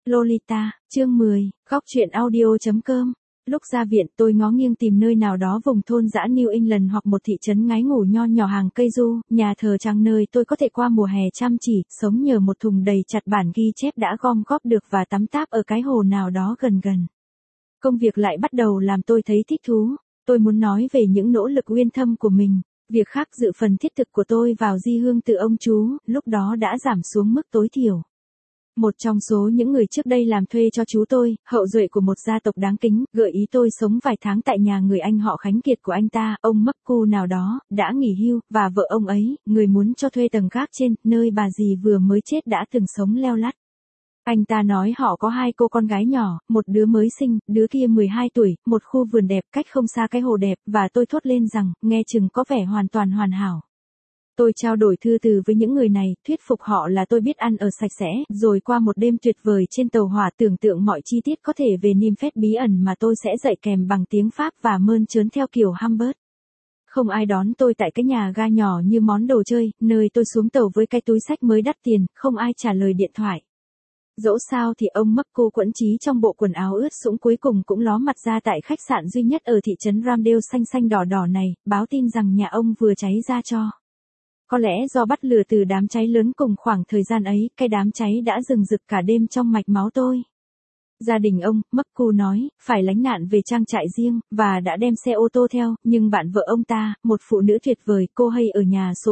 Lolita, chương 10, góc truyện audio.com. Lúc ra viện tôi ngó nghiêng tìm nơi nào đó vùng thôn dã New England hoặc một thị trấn ngái ngủ nho nhỏ hàng cây du, nhà thờ trang nơi tôi có thể qua mùa hè chăm chỉ, sống nhờ một thùng đầy chặt bản ghi chép đã gom góp được và tắm táp ở cái hồ nào đó gần gần. Công việc lại bắt đầu làm tôi thấy thích thú. Tôi muốn nói về những nỗ lực uyên thâm của mình. Việc khác dự phần thiết thực của tôi vào di hương từ ông chú, lúc đó đã giảm xuống mức tối thiểu. Một trong số những người trước đây làm thuê cho chú tôi, hậu duệ của một gia tộc đáng kính, gợi ý tôi sống vài tháng tại nhà người anh họ Khánh Kiệt của anh ta, ông Mắc-cu nào đó, đã nghỉ hưu, và vợ ông ấy, người muốn cho thuê tầng gác trên, nơi bà dì vừa mới chết đã từng sống leo lắt. Anh ta nói họ có 2 cô con gái nhỏ, một đứa mới sinh, đứa kia 12 tuổi, một khu vườn đẹp cách không xa cái hồ đẹp, và tôi thốt lên rằng, nghe chừng có vẻ hoàn toàn hoàn hảo. Tôi trao đổi thư từ với những người này, thuyết phục họ là tôi biết ăn ở sạch sẽ, rồi qua một đêm tuyệt vời trên tàu hỏa tưởng tượng mọi chi tiết có thể về niêm phết bí ẩn mà tôi sẽ dạy kèm bằng tiếng Pháp và mơn trớn theo kiểu Humbert. Không ai đón tôi tại cái nhà ga nhỏ như món đồ chơi, nơi tôi xuống tàu với cái túi xách mới đắt tiền, không ai trả lời điện thoại. Dẫu sao thì ông Mắc-cu quẫn trí trong bộ quần áo ướt sũng cuối cùng cũng ló mặt ra tại khách sạn duy nhất ở thị trấn Ramdale xanh xanh đỏ đỏ này, báo tin rằng nhà ông vừa cháy ra tro. Có lẽ do bắt lửa từ đám cháy lớn cùng khoảng thời gian ấy, cái đám cháy đã rừng rực cả đêm trong mạch máu tôi. Gia đình ông, Mắc-cu nói, phải lánh nạn về trang trại riêng, và đã đem xe ô tô theo, nhưng bạn vợ ông ta, một phụ nữ tuyệt vời, cô Hay ở nhà số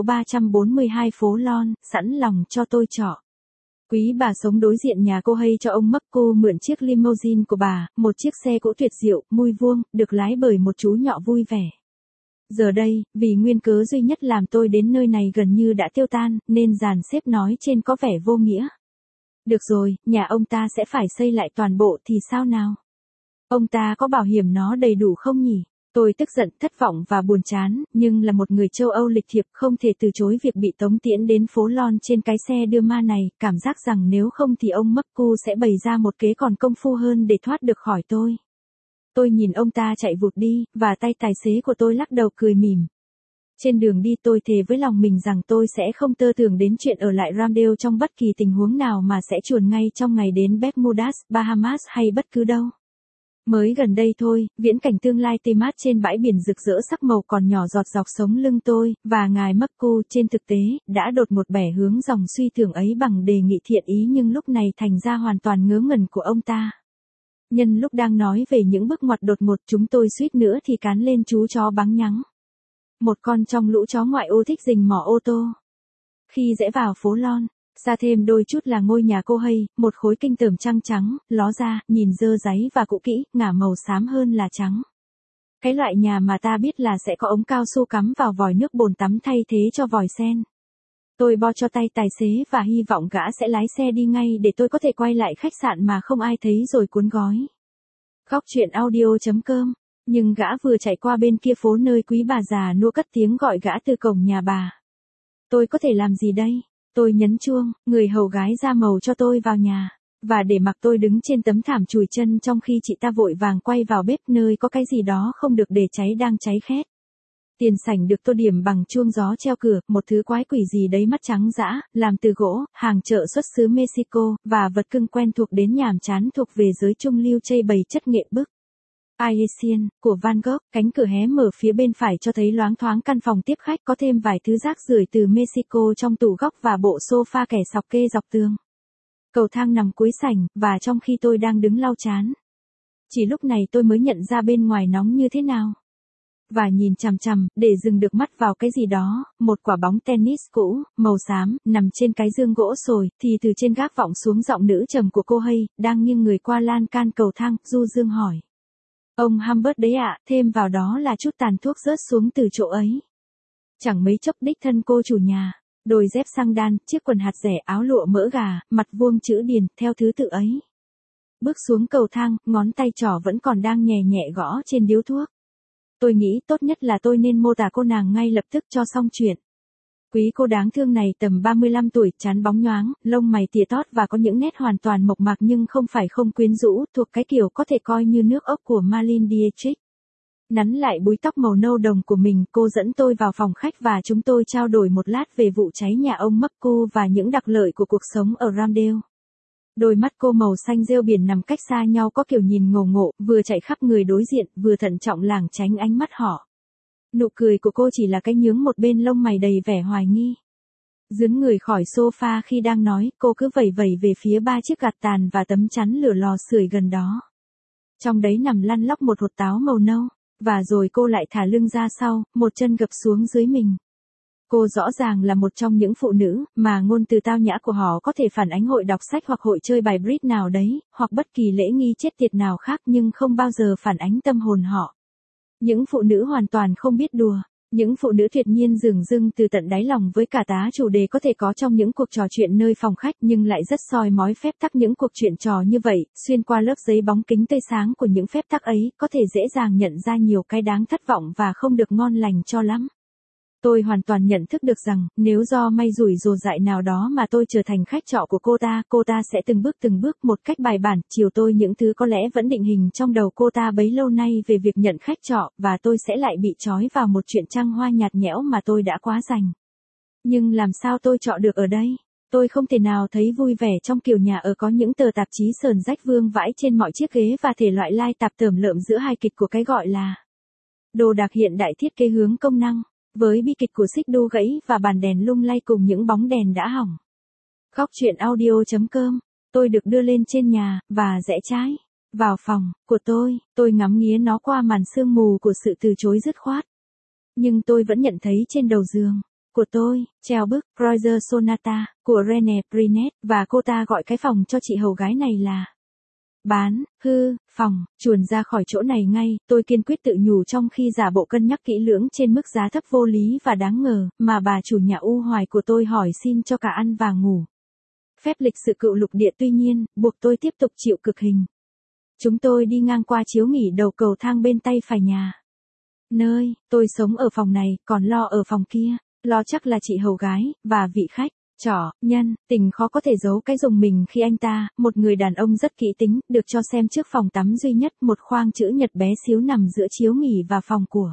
342 phố Lon, sẵn lòng cho tôi trọ. Quý bà sống đối diện nhà cô Hay cho ông Mắc-cu mượn chiếc limousine của bà, một chiếc xe cũ tuyệt diệu, mui vuông, được lái bởi một chú nhọ vui vẻ. Giờ đây, vì nguyên cớ duy nhất làm tôi đến nơi này gần như đã tiêu tan, nên dàn xếp nói trên có vẻ vô nghĩa. Được rồi, nhà ông ta sẽ phải xây lại toàn bộ thì sao nào? Ông ta có bảo hiểm nó đầy đủ không nhỉ? Tôi tức giận, thất vọng và buồn chán, nhưng là một người châu Âu lịch thiệp không thể từ chối việc bị tống tiễn đến phố Lon trên cái xe đưa ma này, cảm giác rằng nếu không thì ông Mắc-cu sẽ bày ra một kế còn công phu hơn để thoát được khỏi tôi. Tôi nhìn ông ta chạy vụt đi, và tay tài xế của tôi lắc đầu cười mỉm. Trên đường đi tôi thề với lòng mình rằng tôi sẽ không tơ tưởng đến chuyện ở lại Ramdale trong bất kỳ tình huống nào mà sẽ chuồn ngay trong ngày đến Bermudas, Bahamas hay bất cứ đâu. Mới gần đây thôi, viễn cảnh tương lai tê mát trên bãi biển rực rỡ sắc màu còn nhỏ giọt dọc sống lưng tôi, và ngài Mắc-cu trên thực tế, đã đột ngột bẻ hướng dòng suy tưởng ấy bằng đề nghị thiện ý nhưng lúc này thành ra hoàn toàn ngớ ngẩn của ông ta. Nhân lúc đang nói về những bước ngoặt đột ngột chúng tôi suýt nữa thì cán lên chú chó báng nhắng. Một con trong lũ chó ngoại ô thích rình mò ô tô. Khi rẽ vào phố Lon, xa thêm đôi chút là ngôi nhà cô Hay, một khối kinh tởm trăng trắng, ló ra, nhìn dơ dáy và cũ kỹ, ngả màu xám hơn là trắng. Cái loại nhà mà ta biết là sẽ có ống cao su cắm vào vòi nước bồn tắm thay thế cho vòi sen. Tôi bo cho tay tài xế và hy vọng gã sẽ lái xe đi ngay để tôi có thể quay lại khách sạn mà không ai thấy rồi cuốn gói. Góc truyện audio.com. Nhưng gã vừa chạy qua bên kia phố nơi quý bà già nua cất tiếng gọi gã từ cổng nhà bà. Tôi có thể làm gì đây? Tôi nhấn chuông, người hầu gái ra màu cho tôi vào nhà, và để mặc tôi đứng trên tấm thảm chùi chân trong khi chị ta vội vàng quay vào bếp nơi có cái gì đó không được để cháy đang cháy khét. Tiền sảnh được tô điểm bằng chuông gió treo cửa, một thứ quái quỷ gì đấy mắt trắng dã, làm từ gỗ, hàng chợ xuất xứ Mexico, và vật cưng quen thuộc đến nhàm chán thuộc về giới trung lưu chây bày chất nghệ bức. Asian, của Van Gogh, cánh cửa hé mở phía bên phải cho thấy loáng thoáng căn phòng tiếp khách có thêm vài thứ rác rưởi từ Mexico trong tủ góc và bộ sofa kẻ sọc kê dọc tường. Cầu thang nằm cuối sảnh, và trong khi tôi đang đứng lau chán. Chỉ lúc này tôi mới nhận ra bên ngoài nóng như thế nào. Và nhìn chằm chằm, để dừng được mắt vào cái gì đó, một quả bóng tennis cũ, màu xám, nằm trên cái giường gỗ sồi, thì từ trên gác vọng xuống giọng nữ trầm của cô Hay, đang nghiêng người qua lan can cầu thang, du dương hỏi. Ông Humbert đấy ạ, thêm vào đó là chút tàn thuốc rớt xuống từ chỗ ấy. Chẳng mấy chốc đích thân cô chủ nhà, đôi dép xăng đan, chiếc quần hạt rẻ áo lụa mỡ gà, mặt vuông chữ điền, theo thứ tự ấy. Bước xuống cầu thang, ngón tay trỏ vẫn còn đang nhẹ nhẹ gõ trên điếu thuốc. Tôi nghĩ tốt nhất là tôi nên mô tả cô nàng ngay lập tức cho xong chuyện. Quý cô đáng thương này tầm 35 tuổi, trán bóng nhoáng, lông mày tỉa tót và có những nét hoàn toàn mộc mạc nhưng không phải không quyến rũ, thuộc cái kiểu có thể coi như nước ốc của Marlene Dietrich. Nắn lại búi tóc màu nâu đồng của mình, cô dẫn tôi vào phòng khách và chúng tôi trao đổi một lát về vụ cháy nhà ông Mắc-cu và những đặc lợi của cuộc sống ở Ramdale. Đôi mắt cô màu xanh rêu biển nằm cách xa nhau có kiểu nhìn ngổ ngộ, vừa chạy khắp người đối diện, vừa thận trọng lảng tránh ánh mắt họ. Nụ cười của cô chỉ là cái nhướng một bên lông mày đầy vẻ hoài nghi. Dướn người khỏi sofa khi đang nói, cô cứ vẩy vẩy về phía 3 chiếc gạt tàn và tấm chắn lửa lò sưởi gần đó. Trong đấy nằm lăn lóc một hột táo màu nâu, và rồi cô lại thả lưng ra sau, một chân gập xuống dưới mình. Cô rõ ràng là một trong những phụ nữ mà ngôn từ tao nhã của họ có thể phản ánh hội đọc sách hoặc hội chơi bài bridge nào đấy, hoặc bất kỳ lễ nghi chết tiệt nào khác nhưng không bao giờ phản ánh tâm hồn họ. Những phụ nữ hoàn toàn không biết đùa. Những phụ nữ tuyệt nhiên dửng dưng từ tận đáy lòng với cả tá chủ đề có thể có trong những cuộc trò chuyện nơi phòng khách nhưng lại rất soi mói phép tắc những cuộc chuyện trò như vậy, xuyên qua lớp giấy bóng kính tươi sáng của những phép tắc ấy, có thể dễ dàng nhận ra nhiều cái đáng thất vọng và không được ngon lành cho lắm. Tôi hoàn toàn nhận thức được rằng, nếu do may rủi ro dại nào đó mà tôi trở thành khách trọ của cô ta sẽ từng bước một cách bài bản, chiều tôi những thứ có lẽ vẫn định hình trong đầu cô ta bấy lâu nay về việc nhận khách trọ, và tôi sẽ lại bị trói vào một chuyện trăng hoa nhạt nhẽo mà tôi đã quá dành. Nhưng làm sao tôi trọ được ở đây? Tôi không thể nào thấy vui vẻ trong kiểu nhà ở có những tờ tạp chí sờn rách vương vãi trên mọi chiếc ghế và thể loại lai tạp tởm lợm giữa hai kịch của cái gọi là đồ đạc hiện đại thiết kế hướng công năng. Với bi kịch của xích đu gãy và bàn đèn lung lay cùng những bóng đèn đã hỏng. Góc chuyện audio.com. Tôi được đưa lên trên nhà, và rẽ trái. Vào phòng của tôi ngắm nghía nó qua màn sương mù của sự từ chối dứt khoát. Nhưng tôi vẫn nhận thấy trên đầu giường của tôi, treo bức Kreutzer Sonata của René Prinet, và cô ta gọi cái phòng cho chị hầu gái này là bán, hư, phòng, chuồn ra khỏi chỗ này ngay, tôi kiên quyết tự nhủ trong khi giả bộ cân nhắc kỹ lưỡng trên mức giá thấp vô lý và đáng ngờ, mà bà chủ nhà u hoài của tôi hỏi xin cho cả ăn và ngủ. Phép lịch sự cựu lục địa tuy nhiên, buộc tôi tiếp tục chịu cực hình. Chúng tôi đi ngang qua chiếu nghỉ đầu cầu thang bên tay phải nhà. Nơi, tôi sống ở phòng này, còn lo ở phòng kia, lo chắc là chị hầu gái, và vị khách. Trỏ, nhân, tình khó có thể giấu cái dùng mình khi anh ta, một người đàn ông rất kỹ tính, được cho xem trước phòng tắm duy nhất một khoang chữ nhật bé xíu nằm giữa chiếu nghỉ và phòng của.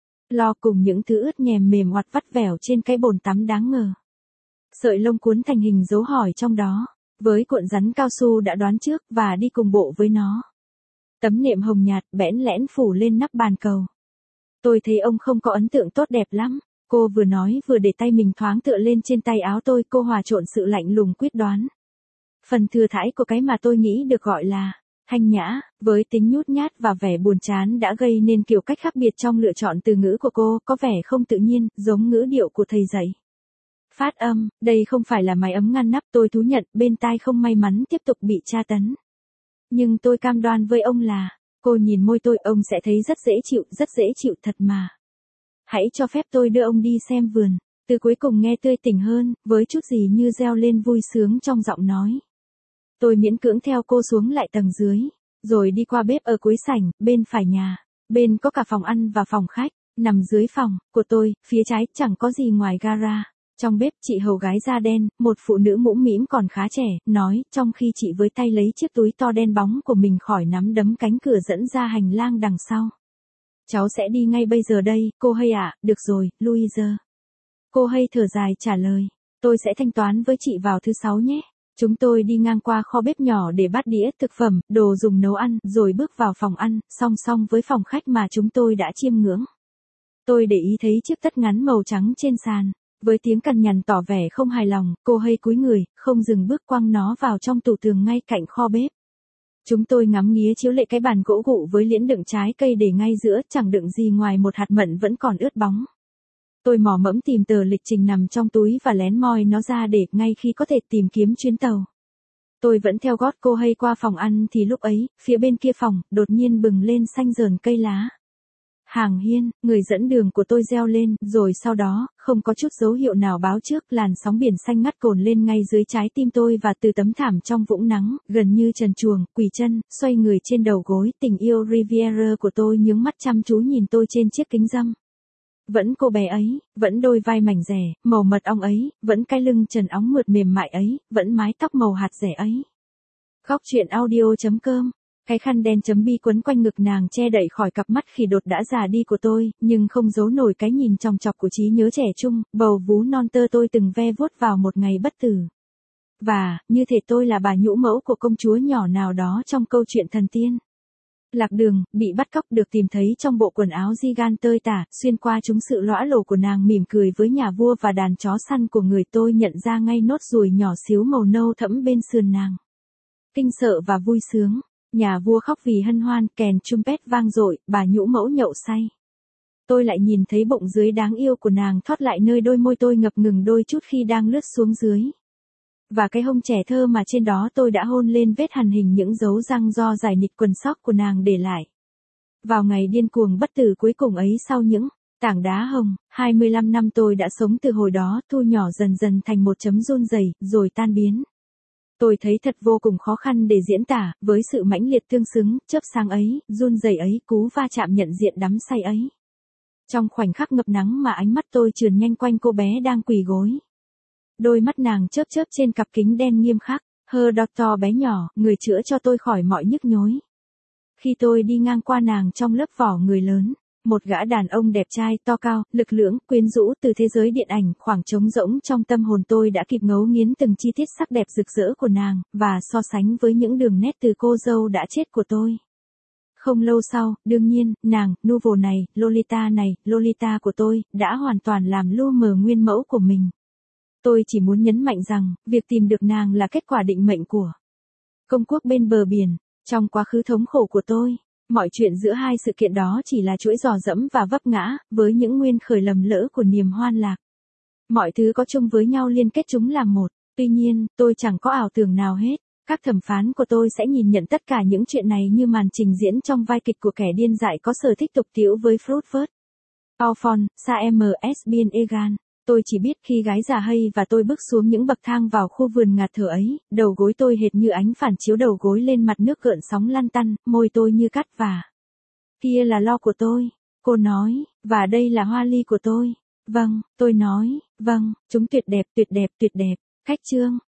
Lo cùng những thứ ướt nhèm mềm oặt vắt vẻo trên cái bồn tắm đáng ngờ. Sợi lông cuốn thành hình dấu hỏi trong đó, với cuộn rắn cao su đã đoán trước và đi cùng bộ với nó. Tấm nệm hồng nhạt bẽn lẽn phủ lên nắp bàn cầu. Tôi thấy ông không có ấn tượng tốt đẹp lắm. Cô vừa nói vừa để tay mình thoáng tựa lên trên tay áo tôi, cô hòa trộn sự lạnh lùng quyết đoán. Phần thừa thãi của cái mà tôi nghĩ được gọi là thanh nhã, với tính nhút nhát và vẻ buồn chán đã gây nên kiểu cách khác biệt trong lựa chọn từ ngữ của cô, có vẻ không tự nhiên, giống ngữ điệu của thầy dạy. Phát âm, đây không phải là mái ấm ngăn nắp, tôi thú nhận, bên tai không may mắn tiếp tục bị tra tấn. Nhưng tôi cam đoan với ông là, cô nhìn môi tôi, ông sẽ thấy rất dễ chịu thật mà. Hãy cho phép tôi đưa ông đi xem vườn. Từ cuối cùng nghe tươi tỉnh hơn, với chút gì như reo lên vui sướng trong giọng nói. Tôi miễn cưỡng theo cô xuống lại tầng dưới, rồi đi qua bếp ở cuối sảnh, bên phải nhà. Bên có cả phòng ăn và phòng khách, nằm dưới phòng của tôi, phía trái chẳng có gì ngoài gara. Trong bếp, chị hầu gái da đen, một phụ nữ mũm mĩm còn khá trẻ, nói, trong khi chị với tay lấy chiếc túi to đen bóng của mình khỏi nắm đấm cánh cửa dẫn ra hành lang đằng sau. Cháu sẽ đi ngay bây giờ đây, cô Hay ạ, được rồi, Louise. Cô Hay thở dài trả lời, tôi sẽ thanh toán với chị vào thứ 6 nhé. Chúng tôi đi ngang qua kho bếp nhỏ để bát đĩa thực phẩm, đồ dùng nấu ăn, rồi bước vào phòng ăn, song song với phòng khách mà chúng tôi đã chiêm ngưỡng. Tôi để ý thấy chiếc tất ngắn màu trắng trên sàn. Với tiếng cằn nhằn tỏ vẻ không hài lòng, cô Hay cúi người, không dừng bước quăng nó vào trong tủ tường ngay cạnh kho bếp. Chúng tôi ngắm nghía chiếu lệ cái bàn gỗ gụ với liễn đựng trái cây để ngay giữa, chẳng đựng gì ngoài một hạt mận vẫn còn ướt bóng. Tôi mò mẫm tìm tờ lịch trình nằm trong túi và lén moi nó ra để ngay khi có thể tìm kiếm chuyến tàu. Tôi vẫn theo gót cô Hay qua phòng ăn thì lúc ấy, phía bên kia phòng, đột nhiên bừng lên xanh rờn cây lá. Hàng hiên, người dẫn đường của tôi reo lên, rồi sau đó, không có chút dấu hiệu nào báo trước, làn sóng biển xanh ngắt cồn lên ngay dưới trái tim tôi và từ tấm thảm trong vũng nắng, gần như trần truồng, quỳ chân, xoay người trên đầu gối, tình yêu Riviera của tôi nhướng mắt chăm chú nhìn tôi trên chiếc kính râm. Vẫn cô bé ấy, vẫn đôi vai mảnh rẻ, màu mật ong ấy, vẫn cái lưng trần óng mượt mềm mại ấy, vẫn mái tóc màu hạt rẻ ấy. Góc chuyện audio.com. Cái khăn đen chấm bi quấn quanh ngực nàng che đậy khỏi cặp mắt khi đột đã già đi của tôi, nhưng không giấu nổi cái nhìn chòng chọc của trí nhớ trẻ trung, bầu vú non tơ tôi từng ve vuốt vào một ngày bất tử. Và, như thể tôi là bà nhũ mẫu của công chúa nhỏ nào đó trong câu chuyện thần tiên. Lạc đường, bị bắt cóc được tìm thấy trong bộ quần áo Jigan tơi tả, xuyên qua chúng sự lõa lồ của nàng mỉm cười với nhà vua và đàn chó săn của người tôi nhận ra ngay nốt ruồi nhỏ xíu màu nâu thẫm bên sườn nàng. Kinh sợ và vui sướng, nhà vua khóc vì hân hoan, kèn trumpet vang dội, bà nhũ mẫu nhậu say. Tôi lại nhìn thấy bụng dưới đáng yêu của nàng thoát lại nơi đôi môi tôi ngập ngừng đôi chút khi đang lướt xuống dưới. Và cái hông trẻ thơ mà trên đó tôi đã hôn lên vết hằn hình những dấu răng do giải nịt quần sóc của nàng để lại. Vào ngày điên cuồng bất tử cuối cùng ấy sau những tảng đá hồng, 25 năm tôi đã sống từ hồi đó thu nhỏ dần dần thành một chấm run rẩy rồi tan biến. Tôi thấy thật vô cùng khó khăn để diễn tả, với sự mãnh liệt tương xứng, chớp sáng ấy, run rẩy ấy, cú va chạm nhận diện đắm say ấy. Trong khoảnh khắc ngập nắng mà ánh mắt tôi trườn nhanh quanh cô bé đang quỳ gối. Đôi mắt nàng chớp chớp trên cặp kính đen nghiêm khắc, Her Doctor bé nhỏ, người chữa cho tôi khỏi mọi nhức nhối. Khi tôi đi ngang qua nàng trong lớp vỏ người lớn, một gã đàn ông đẹp trai, to cao, lực lưỡng, quyến rũ từ thế giới điện ảnh, khoảng trống rỗng trong tâm hồn tôi đã kịp ngấu nghiến từng chi tiết sắc đẹp rực rỡ của nàng, và so sánh với những đường nét từ cô dâu đã chết của tôi. Không lâu sau, đương nhiên, nàng, Nouveau này, Lolita của tôi, đã hoàn toàn làm lu mờ nguyên mẫu của mình. Tôi chỉ muốn nhấn mạnh rằng, việc tìm được nàng là kết quả định mệnh của công quốc bên bờ biển. Trong quá khứ thống khổ của tôi, mọi chuyện giữa hai sự kiện đó chỉ là chuỗi dò dẫm và vấp ngã, với những nguyên khởi lầm lỡ của niềm hoan lạc. Mọi thứ có chung với nhau liên kết chúng làm một. Tuy nhiên, tôi chẳng có ảo tưởng nào hết. Các thẩm phán của tôi sẽ nhìn nhận tất cả những chuyện này như màn trình diễn trong vai kịch của kẻ điên dại có sở thích tục tĩu với Frankfurt. Alphonse, Sams Bien Egan. Tôi chỉ biết khi gái già hay và tôi bước xuống những bậc thang vào khu vườn ngạt thở ấy, đầu gối tôi hệt như ánh phản chiếu đầu gối lên mặt nước gợn sóng lăn tăn, môi tôi như cắt và. Kia là lo của tôi, cô nói, và đây là hoa ly của tôi. Vâng, tôi nói, vâng, chúng tuyệt đẹp. Khách chương.